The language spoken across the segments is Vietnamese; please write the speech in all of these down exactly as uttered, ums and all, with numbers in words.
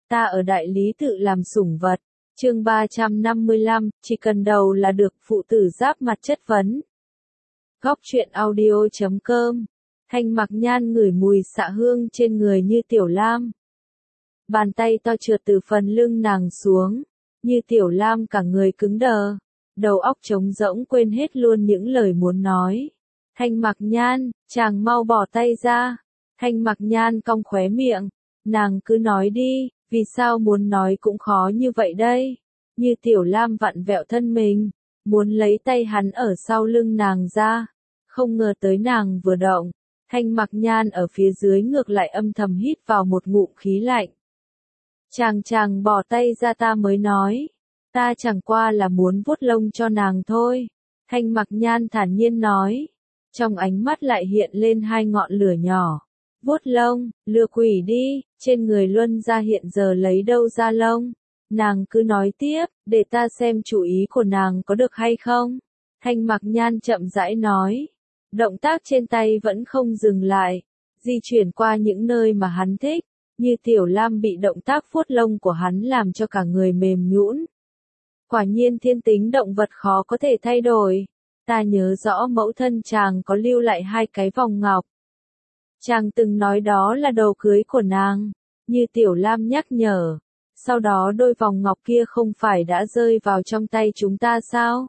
ta ở đại lý tự làm sủng vật. Chương ba trăm năm mươi lăm, chỉ cần đầu là được, phụ tử giáp mặt chất vấn. Góc truyện audio chấm com. Thanh Mặc Nhan ngửi mùi xạ hương trên người Như Tiểu Lam. Bàn tay to trượt từ phần lưng nàng xuống, Như Tiểu Lam cả người cứng đờ, đầu óc trống rỗng quên hết luôn những lời muốn nói. Thanh Mặc Nhan, chàng mau bỏ tay ra. Thanh Mặc Nhan cong khóe miệng, nàng cứ nói đi, vì sao muốn nói cũng khó như vậy đây. Như Tiểu Lam vặn vẹo thân mình, muốn lấy tay hắn ở sau lưng nàng ra, không ngờ tới nàng vừa động, Thanh Mặc Nhan ở phía dưới ngược lại âm thầm hít vào một ngụm khí lạnh. Chàng chàng bỏ tay ra, ta mới nói, ta chẳng qua là muốn vuốt lông cho nàng thôi. Thanh Mặc Nhan thản nhiên nói, trong ánh mắt lại hiện lên hai ngọn lửa nhỏ. Vuốt lông, lừa quỷ đi, trên người Luân gia hiện giờ lấy đâu ra lông. Nàng cứ nói tiếp, để ta xem chủ ý của nàng có được hay không. Thanh Mặc Nhan chậm rãi nói, động tác trên tay vẫn không dừng lại, di chuyển qua những nơi mà hắn thích. Như Tiểu Lam bị động tác vuốt lông của hắn làm cho cả người mềm nhũn. Quả nhiên thiên tính động vật khó có thể thay đổi. Ta nhớ rõ mẫu thân chàng có lưu lại hai cái vòng ngọc. Chàng từng nói đó là đồ cưới của nàng. Như Tiểu Lam nhắc nhở. Sau đó đôi vòng ngọc kia không phải đã rơi vào trong tay chúng ta sao?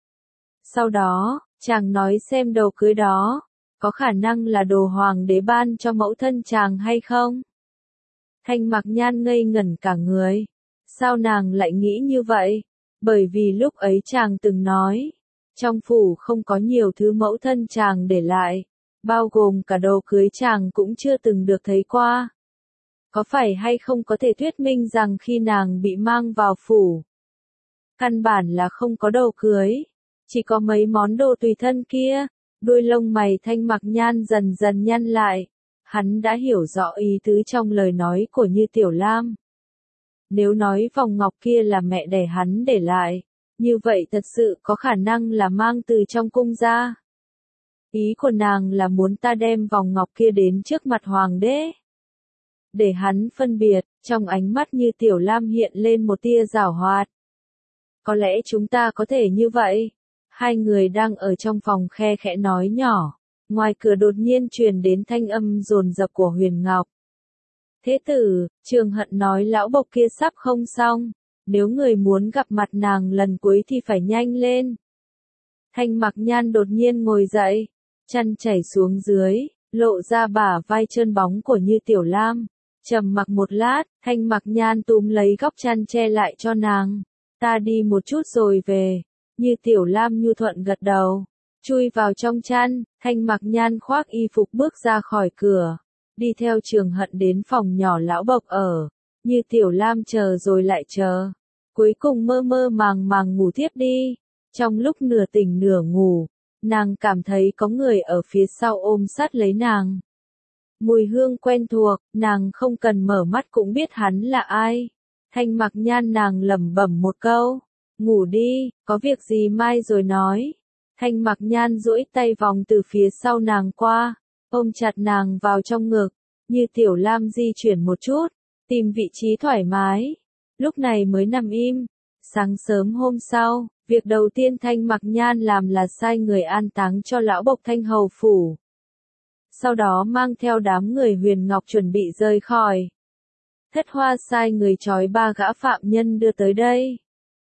Sau đó, chàng nói xem đồ cưới đó, có khả năng là đồ hoàng đế ban cho mẫu thân chàng hay không? Thanh Mặc Nhan ngây ngẩn cả người. Sao nàng lại nghĩ như vậy? Bởi vì lúc ấy chàng từng nói, trong phủ không có nhiều thứ mẫu thân chàng để lại, bao gồm cả đồ cưới chàng cũng chưa từng được thấy qua. Có phải hay không có thể thuyết minh rằng khi nàng bị mang vào phủ, căn bản là không có đồ cưới, chỉ có mấy món đồ tùy thân kia. Đuôi lông mày Thanh Mặc Nhan dần dần nhăn lại. Hắn đã hiểu rõ ý tứ trong lời nói của Như Tiểu Lam. Nếu nói vòng ngọc kia là mẹ đẻ hắn để lại, như vậy thật sự có khả năng là mang từ trong cung ra. Ý của nàng là muốn ta đem vòng ngọc kia đến trước mặt hoàng đế, để hắn phân biệt. Trong ánh mắt Như Tiểu Lam hiện lên một tia giảo hoạt. Có lẽ chúng ta có thể như vậy. Hai người đang ở trong phòng khe khẽ nói nhỏ. Ngoài cửa đột nhiên truyền đến thanh âm dồn dập của Huyền Ngọc. Thế tử, Trường Hận nói lão bộc kia sắp không xong, nếu người muốn gặp mặt nàng lần cuối thì phải nhanh lên. Thanh Mặc Nhan đột nhiên ngồi dậy, chân chảy xuống dưới, lộ ra bả vai trơn bóng của Như Tiểu Lam. Trầm mặc một lát, Thanh Mặc Nhan túm lấy góc chăn che lại cho nàng. Ta đi một chút rồi về. Như Tiểu Lam nhu thuận gật đầu. Chui vào trong chăn, Thanh Mặc Nhan khoác y phục bước ra khỏi cửa, đi theo Trường Hận đến phòng nhỏ lão bộc ở. Như Tiểu Lam chờ rồi lại chờ, cuối cùng mơ mơ màng màng ngủ thiếp đi. Trong lúc nửa tỉnh nửa ngủ, nàng cảm thấy có người ở phía sau ôm sát lấy nàng. Mùi hương quen thuộc, nàng không cần mở mắt cũng biết hắn là ai. Thanh Mặc Nhan nàng lẩm bẩm một câu, ngủ đi, có việc gì mai rồi nói. Thanh Mặc Nhan duỗi tay vòng từ phía sau nàng qua, ôm chặt nàng vào trong ngực. Như Tiểu Lam di chuyển một chút, tìm vị trí thoải mái, lúc này mới nằm im. Sáng sớm hôm sau, việc đầu tiên Thanh Mặc Nhan làm là sai người an táng cho lão bộc Thanh Hầu phủ. Sau đó mang theo đám người Huyền Ngọc chuẩn bị rời khỏi. Thất Hoa sai người trói ba gã phạm nhân đưa tới đây.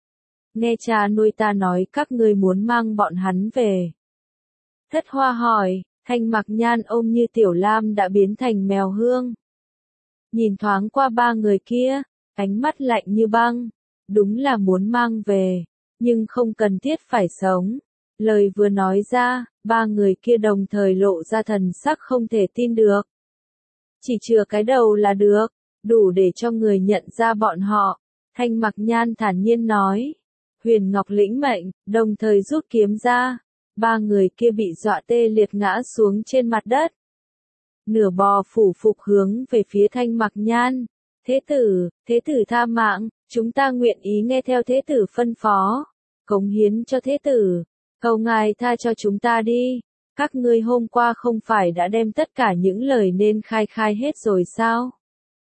Nghe cha nuôi ta nói các ngươi muốn mang bọn hắn về. Thất Hoa hỏi. Thanh Mặc Nhan ôm Như Tiểu Lam đã biến thành mèo hương. Nhìn thoáng qua ba người kia, ánh mắt lạnh như băng. Đúng là muốn mang về, nhưng không cần thiết phải sống. Lời vừa nói ra, ba người kia đồng thời lộ ra thần sắc không thể tin được. Chỉ chừa cái đầu là được, đủ để cho người nhận ra bọn họ. Thanh Mặc Nhan thản nhiên nói. Huyền Ngọc lĩnh mệnh, đồng thời rút kiếm ra. Ba người kia bị dọa tê liệt ngã xuống trên mặt đất. Nửa bò phủ phục hướng về phía Thanh Mặc Nhan. Thế tử, thế tử tha mạng, chúng ta nguyện ý nghe theo thế tử phân phó. Cống hiến cho thế tử, cầu ngài tha cho chúng ta đi. Các ngươi hôm qua không phải đã đem tất cả những lời nên khai khai hết rồi sao?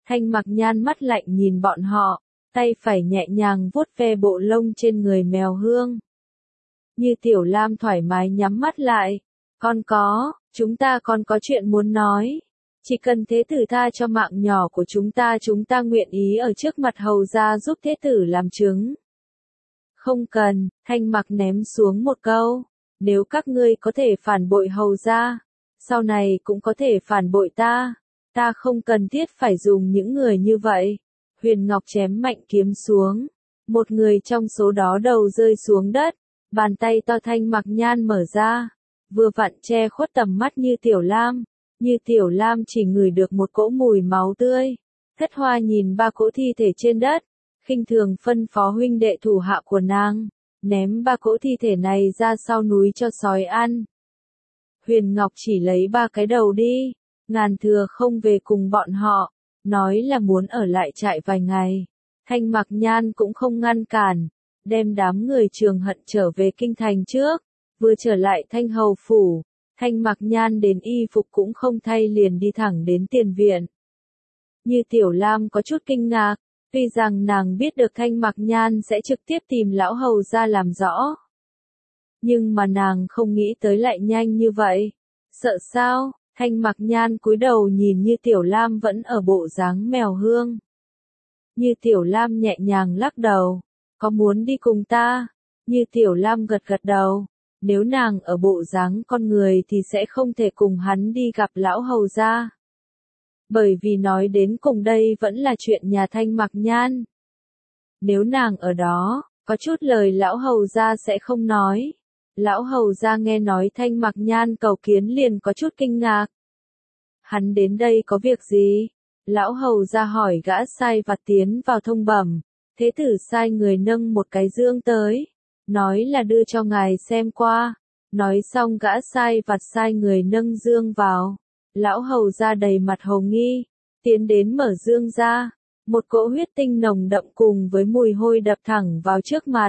Thanh Mặc Nhan mắt lạnh nhìn bọn họ, tay phải nhẹ nhàng vuốt ve bộ lông trên người mèo Hương. Như Tiểu Lam thoải mái nhắm mắt lại. Con có, chúng ta còn có chuyện muốn nói. Chỉ cần thế tử tha cho mạng nhỏ của chúng ta, chúng ta nguyện ý ở trước mặt hầu gia giúp thế tử làm chứng. Không cần, Thanh Mặc ném xuống một câu. Nếu các ngươi có thể phản bội hầu gia, sau này cũng có thể phản bội ta. Ta không cần thiết phải dùng những người như vậy. Huyền Ngọc chém mạnh kiếm xuống. Một người trong số đó đầu rơi xuống đất. Bàn tay to Thanh Mặc Nhan mở ra. Vừa vặn che khuất tầm mắt Như Tiểu Lam. Như Tiểu Lam chỉ ngửi được một cỗ mùi máu tươi. Thất Hoa nhìn ba cỗ thi thể trên đất. Khinh thường phân phó huynh đệ thủ hạ của nàng. Ném ba cỗ thi thể này ra sau núi cho sói ăn. Huyền Ngọc chỉ lấy ba cái đầu đi. Ngàn Thừa không về cùng bọn họ. Nói là muốn ở lại trại vài ngày. Thanh Mặc Nhan cũng không ngăn cản. Đem đám người Trường Hận trở về kinh thành trước. Vừa trở lại Thanh Hầu phủ. Thanh Mặc Nhan đến y phục cũng không thay liền đi thẳng đến tiền viện. Như Tiểu Lam có chút kinh ngạc. Tuy rằng nàng biết được Thanh Mặc Nhan sẽ trực tiếp tìm lão hầu ra làm rõ. Nhưng mà nàng không nghĩ tới lại nhanh như vậy. Sợ sao? Thanh Mặc Nhan cúi đầu nhìn Như Tiểu Lam vẫn ở bộ dáng mèo Hương. Như Tiểu Lam nhẹ nhàng lắc đầu. Có muốn đi cùng ta? Như Tiểu Lam gật gật đầu. Nếu nàng ở bộ dáng con người thì sẽ không thể cùng hắn đi gặp lão hầu gia. Bởi vì nói đến cùng đây vẫn là chuyện nhà Thanh Mặc Nhan. Nếu nàng ở đó, có chút lời lão hầu gia sẽ không nói. Lão hầu gia nghe nói Thanh Mặc Nhan cầu kiến liền có chút kinh ngạc. Hắn đến đây có việc gì? Lão hầu gia hỏi gã sai vặt tiến vào thông bẩm. Thế tử sai người nâng một cái dương tới. Nói là đưa cho ngài xem qua. Nói xong gã sai vặt sai người nâng dương vào. Lão hầu gia đầy mặt hồ nghi. Tiến đến mở dương ra. Một cỗ huyết tinh nồng đậm cùng với mùi hôi đập thẳng vào trước mặt.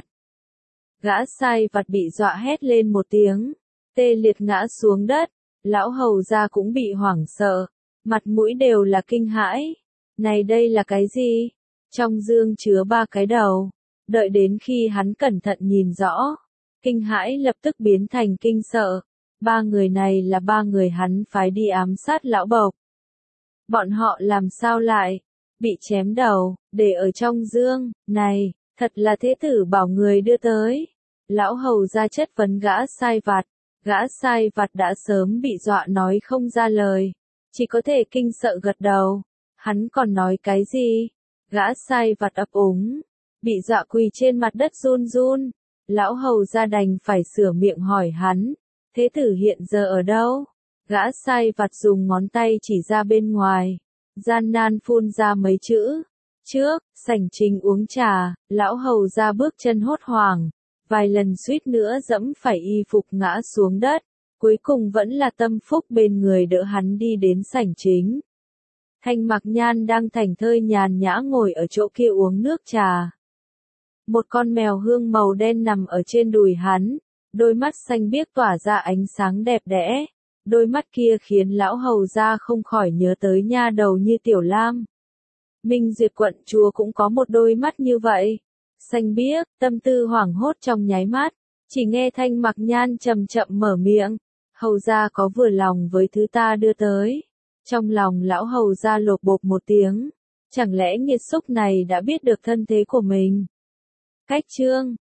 Gã sai vặt bị dọa hét lên một tiếng. Tê liệt ngã xuống đất. Lão hầu gia cũng bị hoảng sợ. Mặt mũi đều là kinh hãi. Này đây là cái gì? Trong dương chứa ba cái đầu. Đợi đến khi hắn cẩn thận nhìn rõ. Kinh hãi lập tức biến thành kinh sợ. Ba người này là ba người hắn phái đi ám sát lão bộc. Bọn họ làm sao lại bị chém đầu, để ở trong dương, này, thật là thế tử bảo người đưa tới. Lão hầu ra chất vấn gã sai vặt, gã sai vặt đã sớm bị dọa nói không ra lời, chỉ có thể kinh sợ gật đầu. Hắn còn nói cái gì? Gã sai vặt ấp úng, bị dọa quỳ trên mặt đất run run. Lão hầu ra đành phải sửa miệng hỏi hắn. Thế tử hiện giờ ở đâu? Gã sai vặt dùng ngón tay chỉ ra bên ngoài. Gian nan phun ra mấy chữ. Trước, sảnh chính uống trà, lão hầu ra bước chân hốt hoảng. Vài lần suýt nữa dẫm phải y phục ngã xuống đất. Cuối cùng vẫn là Tâm Phúc bên người đỡ hắn đi đến sảnh chính. Thanh Mặc Nhan đang thảnh thơi nhàn nhã ngồi ở chỗ kia uống nước trà. Một con mèo Hương màu đen nằm ở trên đùi hắn. Đôi mắt xanh biếc tỏa ra ánh sáng đẹp đẽ. Đôi mắt kia khiến lão hầu ra không khỏi nhớ tới nha đầu Như Tiểu Lam. Minh Duyệt quận chúa cũng có một đôi mắt như vậy. Xanh biếc, tâm tư hoảng hốt trong nháy mắt. Chỉ nghe Thanh Mặc Nhan chậm chậm mở miệng. Hầu ra có vừa lòng với thứ ta đưa tới. Trong lòng lão hầu ra lột bột một tiếng. Chẳng lẽ nghiệt xúc này đã biết được thân thế của mình? Cách chương